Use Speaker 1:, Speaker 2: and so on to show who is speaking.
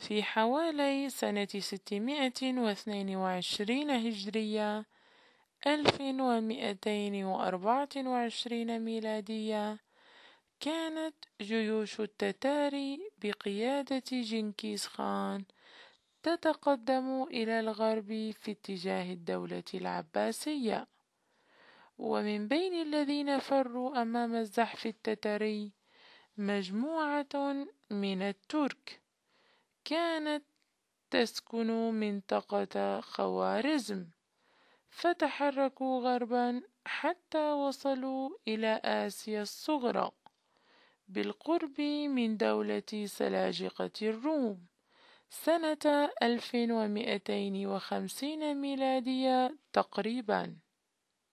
Speaker 1: في حوالي سنة 622 هجرية 1224 ميلادية، كانت جيوش التتار بقيادة جنكيز خان تتقدم إلى الغرب في اتجاه الدولة العباسية. ومن بين الذين فروا أمام الزحف التتري مجموعة من الترك كانت تسكن منطقة خوارزم، فتحركوا غربا حتى وصلوا إلى آسيا الصغرى بالقرب من دولة سلاجقة الروم سنة 1250 ميلادية تقريبا.